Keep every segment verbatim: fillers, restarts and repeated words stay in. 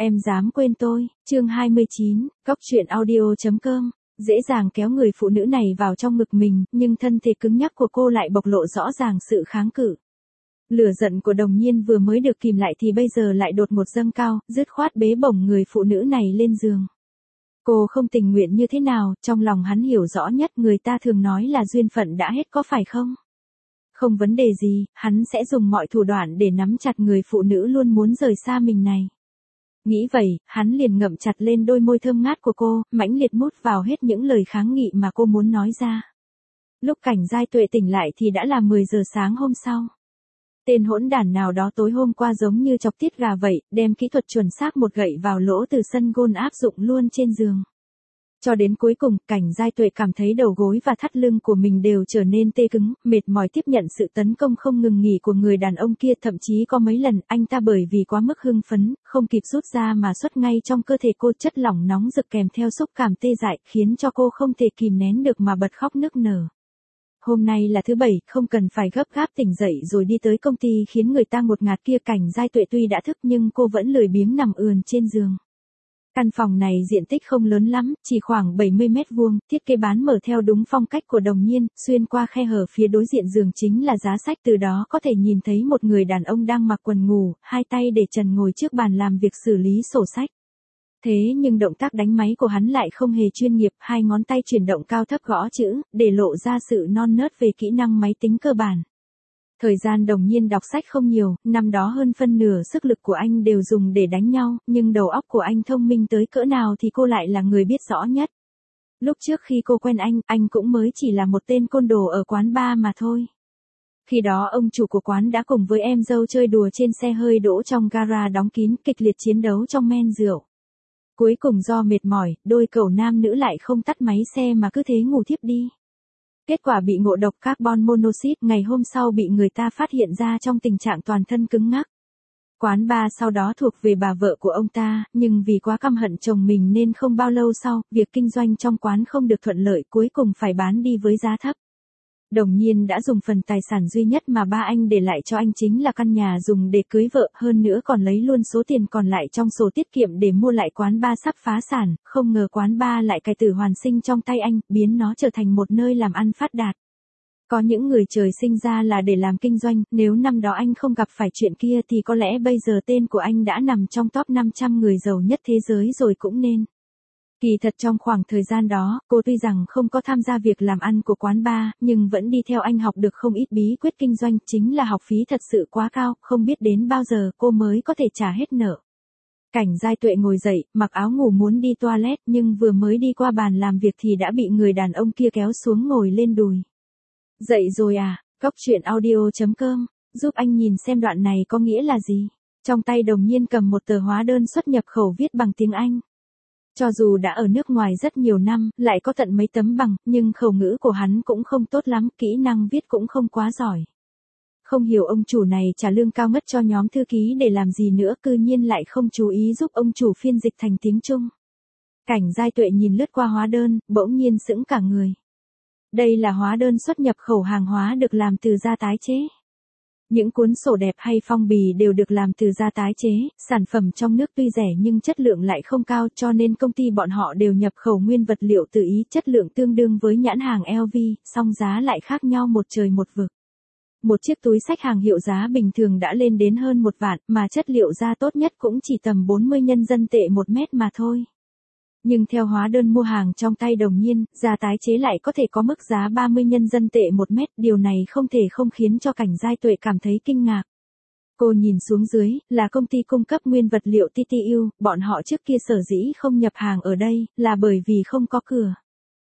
Em dám quên tôi, chương hai mươi chín, Cóc truyện audio.com, dễ dàng kéo người phụ nữ này vào trong ngực mình, nhưng thân thể cứng nhắc của cô lại bộc lộ rõ ràng sự kháng cự. Lửa giận của Đồng Nhiên vừa mới được kìm lại thì bây giờ lại đột ngột dâng cao, dứt khoát bế bổng người phụ nữ này lên giường. Cô không tình nguyện như thế nào, trong lòng hắn hiểu rõ nhất, người ta thường nói là duyên phận đã hết có phải không? Không vấn đề gì, hắn sẽ dùng mọi thủ đoạn để nắm chặt người phụ nữ luôn muốn rời xa mình này. Nghĩ vậy, hắn liền ngậm chặt lên đôi môi thơm ngát của cô, mãnh liệt mút vào hết những lời kháng nghị mà cô muốn nói ra. Lúc Cảnh Giai Tuệ tỉnh lại thì đã là mười giờ sáng hôm sau. Tên hỗn đản nào đó tối hôm qua giống như chọc tiết gà vậy, đem kỹ thuật chuẩn xác một gậy vào lỗ từ sân gôn áp dụng luôn trên giường. Cho đến cuối cùng, Cảnh Giai Tuệ cảm thấy đầu gối và thắt lưng của mình đều trở nên tê cứng, mệt mỏi tiếp nhận sự tấn công không ngừng nghỉ của người đàn ông kia. Thậm chí có mấy lần, anh ta bởi vì quá mức hưng phấn, không kịp rút ra mà xuất ngay trong cơ thể cô, chất lỏng nóng rực kèm theo xúc cảm tê dại, khiến cho cô không thể kìm nén được mà bật khóc nức nở. Hôm nay là thứ bảy, không cần phải gấp gáp tỉnh dậy rồi đi tới công ty khiến người ta ngột ngạt kia. Cảnh Giai Tuệ tuy đã thức nhưng cô vẫn lười biếng nằm ườn trên giường. Căn phòng này diện tích không lớn lắm, chỉ khoảng bảy mươi mét vuông, thiết kế bán mở theo đúng phong cách của Đồng Nhiên, xuyên qua khe hở phía đối diện giường chính là giá sách, từ đó có thể nhìn thấy một người đàn ông đang mặc quần ngủ, hai tay để trần ngồi trước bàn làm việc xử lý sổ sách. Thế nhưng động tác đánh máy của hắn lại không hề chuyên nghiệp, hai ngón tay chuyển động cao thấp gõ chữ, để lộ ra sự non nớt về kỹ năng máy tính cơ bản. Thời gian Đồng Nhiên đọc sách không nhiều, năm đó hơn phân nửa sức lực của anh đều dùng để đánh nhau, nhưng đầu óc của anh thông minh tới cỡ nào thì cô lại là người biết rõ nhất. Lúc trước khi cô quen anh, anh cũng mới chỉ là một tên côn đồ ở quán bar mà thôi. Khi đó ông chủ của quán đã cùng với em dâu chơi đùa trên xe hơi đỗ trong gara đóng kín, kịch liệt chiến đấu trong men rượu. Cuối cùng do mệt mỏi, đôi cậu nam nữ lại không tắt máy xe mà cứ thế ngủ thiếp đi. Kết quả bị ngộ độc carbon monoxide, ngày hôm sau bị người ta phát hiện ra trong tình trạng toàn thân cứng ngắc. Quán bar sau đó thuộc về bà vợ của ông ta, nhưng vì quá căm hận chồng mình nên không bao lâu sau, việc kinh doanh trong quán không được thuận lợi, cuối cùng phải bán đi với giá thấp. Đồng Nhiên đã dùng phần tài sản duy nhất mà ba anh để lại cho anh, chính là căn nhà dùng để cưới vợ, hơn nữa còn lấy luôn số tiền còn lại trong sổ tiết kiệm để mua lại quán bar sắp phá sản. Không ngờ quán bar lại cải tử hoàn sinh trong tay anh, biến nó trở thành một nơi làm ăn phát đạt. Có những người trời sinh ra là để làm kinh doanh, nếu năm đó anh không gặp phải chuyện kia thì có lẽ bây giờ tên của anh đã nằm trong top năm trăm người giàu nhất thế giới rồi cũng nên. Kỳ thật trong khoảng thời gian đó, cô tuy rằng không có tham gia việc làm ăn của quán bar, nhưng vẫn đi theo anh học được không ít bí quyết kinh doanh, chính là học phí thật sự quá cao, không biết đến bao giờ cô mới có thể trả hết nợ. Cảnh Giai Tuệ ngồi dậy, mặc áo ngủ muốn đi toilet, nhưng vừa mới đi qua bàn làm việc thì đã bị người đàn ông kia kéo xuống ngồi lên đùi. Dậy rồi à, Cóc truyện audio.com, giúp anh nhìn xem đoạn này có nghĩa là gì. Trong tay Đồng Nhiên cầm một tờ hóa đơn xuất nhập khẩu viết bằng tiếng Anh. Cho dù đã ở nước ngoài rất nhiều năm, lại có tận mấy tấm bằng, nhưng khẩu ngữ của hắn cũng không tốt lắm, kỹ năng viết cũng không quá giỏi. Không hiểu ông chủ này trả lương cao ngất cho nhóm thư ký để làm gì nữa, cư nhiên lại không chú ý giúp ông chủ phiên dịch thành tiếng Trung. Cảnh Giai Tuệ nhìn lướt qua hóa đơn, bỗng nhiên sững cả người. Đây là hóa đơn xuất nhập khẩu hàng hóa được làm từ da tái chế. Những cuốn sổ đẹp hay phong bì đều được làm từ da tái chế, sản phẩm trong nước tuy rẻ nhưng chất lượng lại không cao, cho nên công ty bọn họ đều nhập khẩu nguyên vật liệu từ Ý, chất lượng tương đương với nhãn hàng L V, song giá lại khác nhau một trời một vực. Một chiếc túi xách hàng hiệu giá bình thường đã lên đến hơn một vạn, mà chất liệu da tốt nhất cũng chỉ tầm bốn mươi nhân dân tệ một mét mà thôi. Nhưng theo hóa đơn mua hàng trong tay Đồng Nhiên, da tái chế lại có thể có mức giá ba mươi nhân dân tệ một mét, điều này không thể không khiến cho Cảnh Giai Tuệ cảm thấy kinh ngạc. Cô nhìn xuống dưới, là công ty cung cấp nguyên vật liệu tê tê u, bọn họ trước kia sở dĩ không nhập hàng ở đây, là bởi vì không có cửa.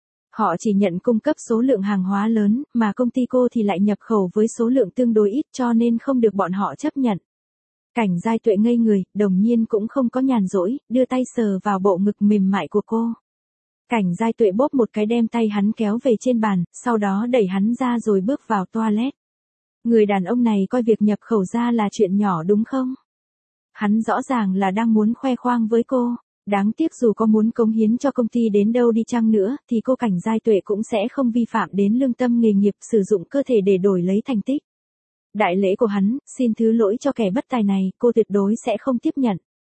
Họ chỉ nhận cung cấp số lượng hàng hóa lớn, mà công ty cô thì lại nhập khẩu với số lượng tương đối ít, cho nên không được bọn họ chấp nhận. Cảnh Giai Tuệ ngây người, Đồng Nhiên cũng không có nhàn rỗi, đưa tay sờ vào bộ ngực mềm mại của cô. Cảnh Giai Tuệ bóp một cái đem tay hắn kéo về trên bàn, sau đó đẩy hắn ra rồi bước vào toilet. Người đàn ông này coi việc nhập khẩu ra là chuyện nhỏ đúng không? Hắn rõ ràng là đang muốn khoe khoang với cô. Đáng tiếc dù có muốn cống hiến cho công ty đến đâu đi chăng nữa, thì cô Cảnh Giai Tuệ cũng sẽ không vi phạm đến lương tâm nghề nghiệp, sử dụng cơ thể để đổi lấy thành tích. Đại lễ của hắn, xin thứ lỗi cho kẻ bất tài này, cô tuyệt đối sẽ không tiếp nhận.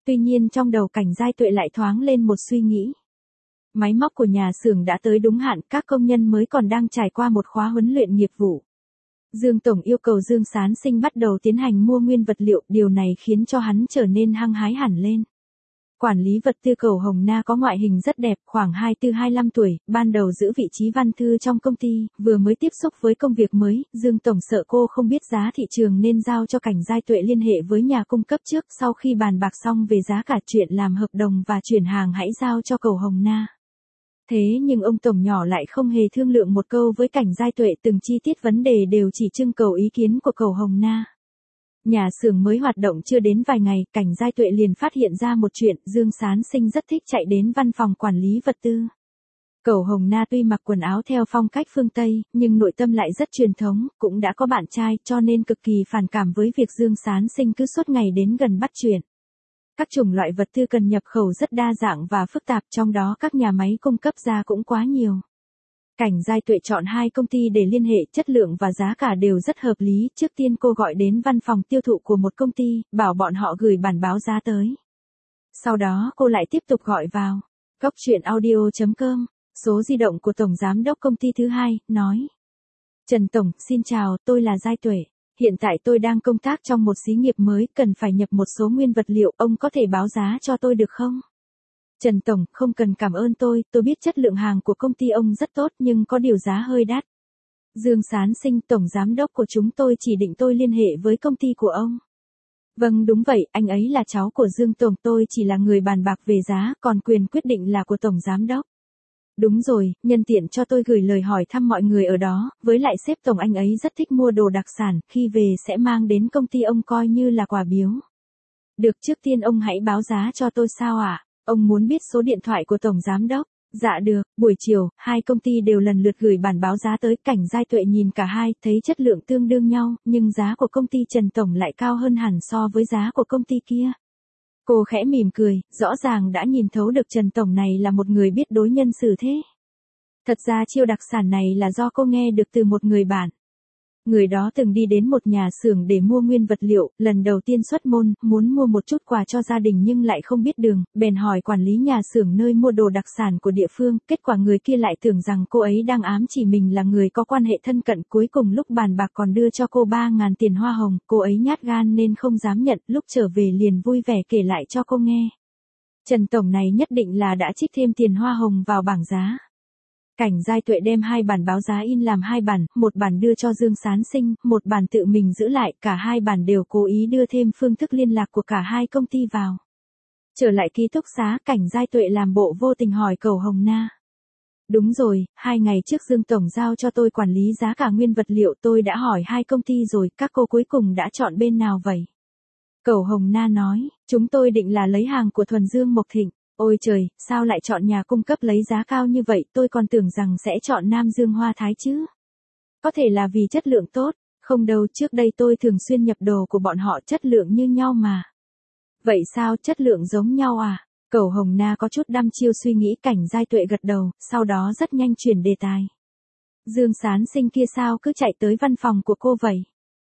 Tuy nhiên trong đầu Cảnh Giai Tuệ lại thoáng lên một suy nghĩ. Máy móc của nhà xưởng đã tới đúng hạn, các công nhân mới còn đang trải qua một khóa huấn luyện nghiệp vụ. Dương Tổng yêu cầu Dương Sán Sinh bắt đầu tiến hành mua nguyên vật liệu, điều này khiến cho hắn trở nên hăng hái hẳn lên. Quản lý vật tư Cầu Hồng Na có ngoại hình rất đẹp, khoảng hai mươi tư hai mươi lăm tuổi, ban đầu giữ vị trí văn thư trong công ty, vừa mới tiếp xúc với công việc mới, Dương Tổng sợ cô không biết giá thị trường nên giao cho Cảnh Giai Tuệ liên hệ với nhà cung cấp trước, sau khi bàn bạc xong về giá cả chuyện làm hợp đồng và chuyển hàng hãy giao cho Cầu Hồng Na. Thế nhưng ông Tổng nhỏ lại không hề thương lượng một câu với Cảnh Giai Tuệ, từng chi tiết vấn đề đều chỉ trưng cầu ý kiến của Cầu Hồng Na. Nhà xưởng mới hoạt động chưa đến vài ngày, Cảnh Giai Tuệ liền phát hiện ra một chuyện, Dương Sán Sinh rất thích chạy đến văn phòng quản lý vật tư. Cầu Hồng Na tuy mặc quần áo theo phong cách phương Tây, nhưng nội tâm lại rất truyền thống, cũng đã có bạn trai, cho nên cực kỳ phản cảm với việc Dương Sán Sinh cứ suốt ngày đến gần bắt chuyện. Các chủng loại vật tư cần nhập khẩu rất đa dạng và phức tạp, trong đó các nhà máy cung cấp ra cũng quá nhiều. Cảnh Giai Tuệ chọn hai công ty để liên hệ, chất lượng và giá cả đều rất hợp lý. Trước tiên cô gọi đến văn phòng tiêu thụ của một công ty, bảo bọn họ gửi bản báo giá tới. Sau đó cô lại tiếp tục gọi vào góc chuyện audio chấm com, số di động của Tổng Giám đốc công ty thứ hai, nói. Trần Tổng, xin chào, tôi là Giai Tuệ. Hiện tại tôi đang công tác trong một xí nghiệp mới, cần phải nhập một số nguyên vật liệu, ông có thể báo giá cho tôi được không? Trần Tổng, không cần cảm ơn tôi, tôi biết chất lượng hàng của công ty ông rất tốt nhưng có điều giá hơi đắt. Dương Sán Sinh, Tổng Giám đốc của chúng tôi chỉ định tôi liên hệ với công ty của ông. Vâng đúng vậy, anh ấy là cháu của Dương Tổng, tôi chỉ là người bàn bạc về giá, còn quyền quyết định là của Tổng Giám đốc. Đúng rồi, nhân tiện cho tôi gửi lời hỏi thăm mọi người ở đó, với lại sếp Tổng anh ấy rất thích mua đồ đặc sản, khi về sẽ mang đến công ty ông coi như là quà biếu. Được, trước tiên ông hãy báo giá cho tôi sao ạ? À? Ông muốn biết số điện thoại của Tổng Giám đốc? Dạ được, buổi chiều, hai công ty đều lần lượt gửi bản báo giá tới. Cảnh Giai Tuệ nhìn cả hai, thấy chất lượng tương đương nhau, nhưng giá của công ty Trần Tổng lại cao hơn hẳn so với giá của công ty kia. Cô khẽ mỉm cười, rõ ràng đã nhìn thấu được Trần Tổng này là một người biết đối nhân xử thế. Thật ra chiêu đặc sản này là do cô nghe được từ một người bạn. Người đó từng đi đến một nhà xưởng để mua nguyên vật liệu, lần đầu tiên xuất môn, muốn mua một chút quà cho gia đình nhưng lại không biết đường, bèn hỏi quản lý nhà xưởng nơi mua đồ đặc sản của địa phương, kết quả người kia lại tưởng rằng cô ấy đang ám chỉ mình là người có quan hệ thân cận, cuối cùng lúc bàn bạc còn đưa cho cô ba ngàn tiền hoa hồng, cô ấy nhát gan nên không dám nhận, lúc trở về liền vui vẻ kể lại cho cô nghe. Trần Tổng này nhất định là đã trích thêm tiền hoa hồng vào bảng giá. Cảnh Giai Tuệ đem hai bản báo giá in làm hai bản, một bản đưa cho Dương Sán Sinh, một bản tự mình giữ lại, cả hai bản đều cố ý đưa thêm phương thức liên lạc của cả hai công ty vào. Trở lại ký túc xá, Cảnh Giai Tuệ làm bộ vô tình hỏi Cầu Hồng Na. Đúng rồi, hai ngày trước Dương Tổng giao cho tôi quản lý giá cả nguyên vật liệu, tôi đã hỏi hai công ty rồi, các cô cuối cùng đã chọn bên nào vậy? Cầu Hồng Na nói, chúng tôi định là lấy hàng của Thuần Dương Mộc Thịnh. Ôi trời, sao lại chọn nhà cung cấp lấy giá cao như vậy, tôi còn tưởng rằng sẽ chọn Nam Dương Hoa Thái chứ. Có thể là vì chất lượng tốt, không đâu, trước đây tôi thường xuyên nhập đồ của bọn họ, chất lượng như nhau mà. Vậy sao, chất lượng giống nhau à? Cầu Hồng Na có chút đăm chiêu suy nghĩ. Cảnh Giai Tuệ gật đầu, sau đó rất nhanh chuyển đề tài. Dương Sán Sinh kia sao cứ chạy tới văn phòng của cô vậy?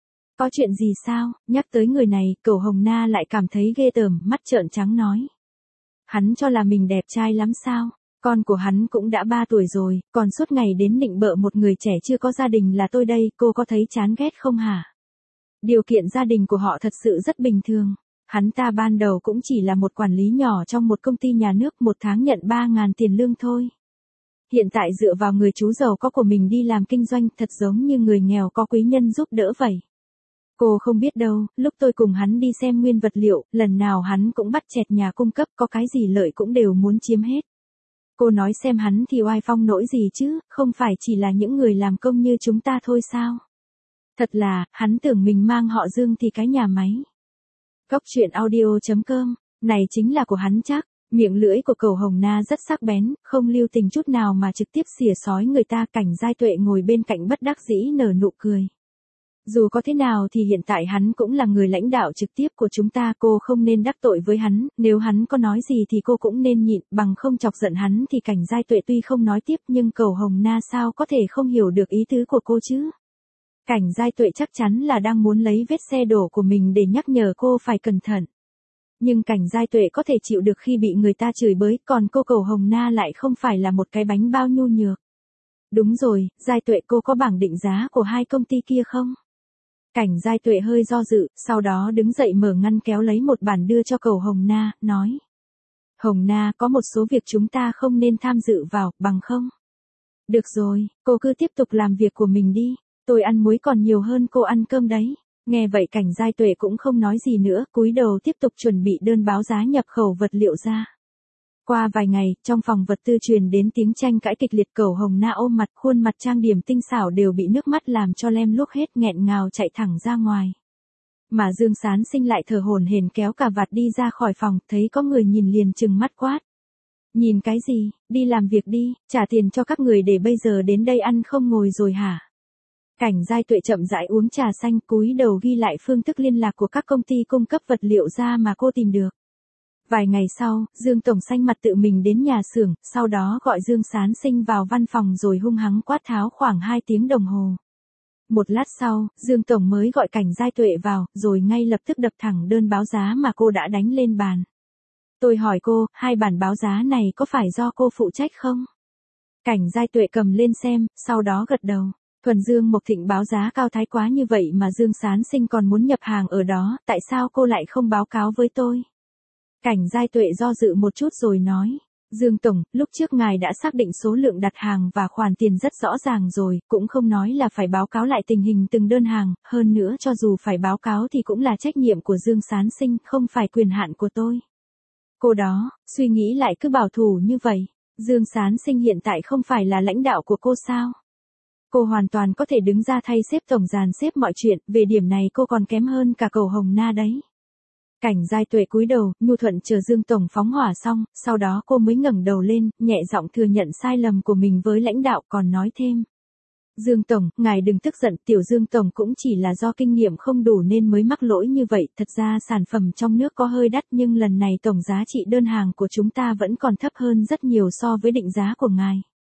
Có chuyện gì sao? Nhắc tới người này, Cầu Hồng Na lại cảm thấy ghê tởm, mắt trợn trắng nói. Hắn cho là mình đẹp trai lắm sao? Con của hắn cũng đã ba tuổi rồi, còn suốt ngày đến nịnh bợ một người trẻ chưa có gia đình là tôi đây, cô có thấy chán ghét không hả? Điều kiện gia đình của họ thật sự rất bình thường. Hắn ta ban đầu cũng chỉ là một quản lý nhỏ trong một công ty nhà nước, một tháng nhận ba ngàn tiền lương thôi. Hiện tại dựa vào người chú giàu có của mình đi làm kinh doanh, thật giống như người nghèo có quý nhân giúp đỡ vậy. Cô không biết đâu, lúc tôi cùng hắn đi xem nguyên vật liệu, lần nào hắn cũng bắt chẹt nhà cung cấp, có cái gì lợi cũng đều muốn chiếm hết. Cô nói xem hắn thì oai phong nỗi gì chứ, không phải chỉ là những người làm công như chúng ta thôi sao? Thật là, hắn tưởng mình mang họ Dương thì cái nhà máy. Góc chuyện audio chấm com, này chính là của hắn chắc. Miệng lưỡi của Cầu Hồng Na rất sắc bén, không lưu tình chút nào mà trực tiếp xỉa xói người ta. Cảnh Giai Tuệ ngồi bên cạnh bất đắc dĩ nở nụ cười. Dù có thế nào thì hiện tại hắn cũng là người lãnh đạo trực tiếp của chúng ta, cô không nên đắc tội với hắn, nếu hắn có nói gì thì cô cũng nên nhịn, bằng không chọc giận hắn thì Cảnh Giai Tuệ tuy không nói tiếp nhưng Cầu Hồng Na sao có thể không hiểu được ý tứ của cô chứ. Cảnh Giai Tuệ chắc chắn là đang muốn lấy vết xe đổ của mình để nhắc nhở cô phải cẩn thận. Nhưng Cảnh Giai Tuệ có thể chịu được khi bị người ta chửi bới, còn cô Cầu Hồng Na lại không phải là một cái bánh bao nhu nhược. Đúng rồi, Giai Tuệ cô có bảng định giá của hai công ty kia không? Cảnh Giai Tuệ hơi do dự, sau đó đứng dậy mở ngăn kéo lấy một bản đưa cho Cầu Hồng Na, nói. Hồng Na, có một số việc chúng ta không nên tham dự vào, bằng không? Được rồi, cô cứ tiếp tục làm việc của mình đi, tôi ăn muối còn nhiều hơn cô ăn cơm đấy. Nghe vậy Cảnh Giai Tuệ cũng không nói gì nữa, cúi đầu tiếp tục chuẩn bị đơn báo giá nhập khẩu vật liệu ra. Qua vài ngày, trong phòng vật tư truyền đến tiếng tranh cãi kịch liệt. Cầu Hồng Na ôm mặt, khuôn mặt trang điểm tinh xảo đều bị nước mắt làm cho lem luốc hết, nghẹn ngào chạy thẳng ra ngoài. Mà Dương Sán Sinh lại thở hổn hển kéo cà vạt đi ra khỏi phòng, thấy có người nhìn liền trừng mắt quát. Nhìn cái gì, đi làm việc đi, trả tiền cho các người để bây giờ đến đây ăn không ngồi rồi hả? Cảnh Giai Tuệ chậm rãi uống trà xanh, cúi đầu ghi lại phương thức liên lạc của các công ty cung cấp vật liệu ra mà cô tìm được. Vài ngày sau, Dương Tổng xanh mặt tự mình đến nhà xưởng, sau đó gọi Dương Sán Sinh vào văn phòng rồi hung hăng quát tháo khoảng hai tiếng đồng hồ. Một lát sau, Dương Tổng mới gọi Cảnh Giai Tuệ vào, rồi ngay lập tức đập thẳng đơn báo giá mà cô đã đánh lên bàn. Tôi hỏi cô, hai bản báo giá này có phải do cô phụ trách không? Cảnh Giai Tuệ cầm lên xem, sau đó gật đầu. Thuần Dương Mộc Thịnh báo giá cao thái quá như vậy mà Dương Sán Sinh còn muốn nhập hàng ở đó, tại sao cô lại không báo cáo với tôi? Cảnh Giai Tuệ do dự một chút rồi nói. Dương Tổng, lúc trước ngài đã xác định số lượng đặt hàng và khoản tiền rất rõ ràng rồi, cũng không nói là phải báo cáo lại tình hình từng đơn hàng, hơn nữa cho dù phải báo cáo thì cũng là trách nhiệm của Dương Sán Sinh, không phải quyền hạn của tôi. Cô đó, suy nghĩ lại cứ bảo thủ như vậy, Dương Sán Sinh hiện tại không phải là lãnh đạo của cô sao? Cô hoàn toàn có thể đứng ra thay xếp tổng dàn xếp mọi chuyện, về điểm này cô còn kém hơn cả Cầu Hồng Na đấy. Cảnh Giai Tuệ cúi đầu, nhu thuận chờ Dương Tổng phóng hỏa xong, sau đó cô mới ngẩng đầu lên, nhẹ giọng thừa nhận sai lầm của mình với lãnh đạo, còn nói thêm. Dương Tổng, ngài đừng tức giận, tiểu Dương Tổng cũng chỉ là do kinh nghiệm không đủ nên mới mắc lỗi như vậy, thật ra sản phẩm trong nước có hơi đắt nhưng lần này tổng giá trị đơn hàng của chúng ta vẫn còn thấp hơn rất nhiều so với định giá của ngài.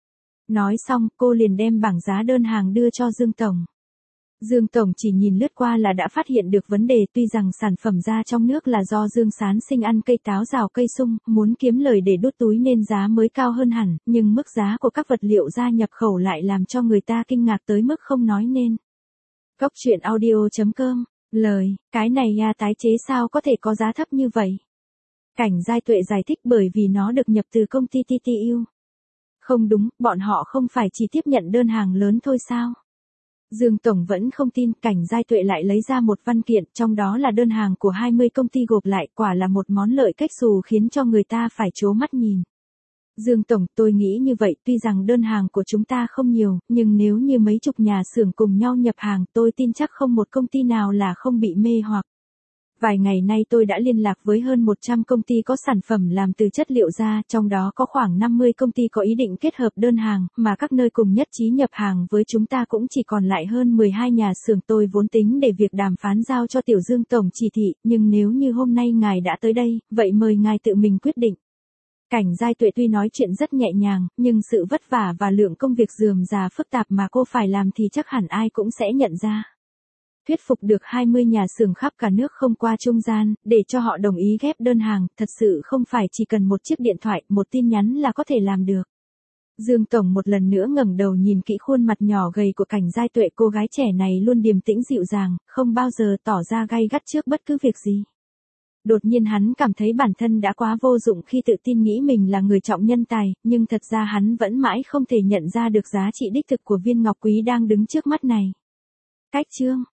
Nói xong, cô liền đem bảng giá đơn hàng đưa cho Dương Tổng. Dương Tổng chỉ nhìn lướt qua là đã phát hiện được vấn đề, tuy rằng sản phẩm ra trong nước là do Dương Sán Sinh ăn cây táo rào cây sung, muốn kiếm lời để đút túi nên giá mới cao hơn hẳn, nhưng mức giá của các vật liệu ra nhập khẩu lại làm cho người ta kinh ngạc tới mức không nói nên. Góc truyện audio chấm com, lời, cái này ya tái chế sao có thể có giá thấp như vậy? Cảnh Giai Tuệ giải thích bởi vì nó được nhập từ công ty tê tê u. Không đúng, bọn họ không phải chỉ tiếp nhận đơn hàng lớn thôi sao? Dương Tổng vẫn không tin, Cảnh Giai Tuệ lại lấy ra một văn kiện, trong đó là đơn hàng của hai mươi công ty gộp lại, quả là một món lợi cách xù khiến cho người ta phải trố mắt nhìn. Dương Tổng, tôi nghĩ như vậy, tuy rằng đơn hàng của chúng ta không nhiều, nhưng nếu như mấy chục nhà xưởng cùng nhau nhập hàng, tôi tin chắc không một công ty nào là không bị mê hoặc. Vài ngày nay tôi đã liên lạc với hơn một trăm công ty có sản phẩm làm từ chất liệu da, trong đó có khoảng năm mươi công ty có ý định kết hợp đơn hàng, mà các nơi cùng nhất trí nhập hàng với chúng ta cũng chỉ còn lại hơn mười hai nhà xưởng. Tôi vốn tính để việc đàm phán giao cho Tiểu Dương Tổng chỉ thị, nhưng nếu như hôm nay ngài đã tới đây, vậy mời ngài tự mình quyết định. Cảnh Giai Tuệ tuy nói chuyện rất nhẹ nhàng, nhưng sự vất vả và lượng công việc rườm rà phức tạp mà cô phải làm thì chắc hẳn ai cũng sẽ nhận ra. Thuyết phục được hai mươi nhà xưởng khắp cả nước không qua trung gian, để cho họ đồng ý ghép đơn hàng, thật sự không phải chỉ cần một chiếc điện thoại, một tin nhắn là có thể làm được. Dương Tổng một lần nữa ngẩng đầu nhìn kỹ khuôn mặt nhỏ gầy của Cảnh Giai Tuệ, cô gái trẻ này luôn điềm tĩnh dịu dàng, không bao giờ tỏ ra gay gắt trước bất cứ việc gì. Đột nhiên hắn cảm thấy bản thân đã quá vô dụng khi tự tin nghĩ mình là người trọng nhân tài, nhưng thật ra hắn vẫn mãi không thể nhận ra được giá trị đích thực của viên ngọc quý đang đứng trước mắt này. Cách chương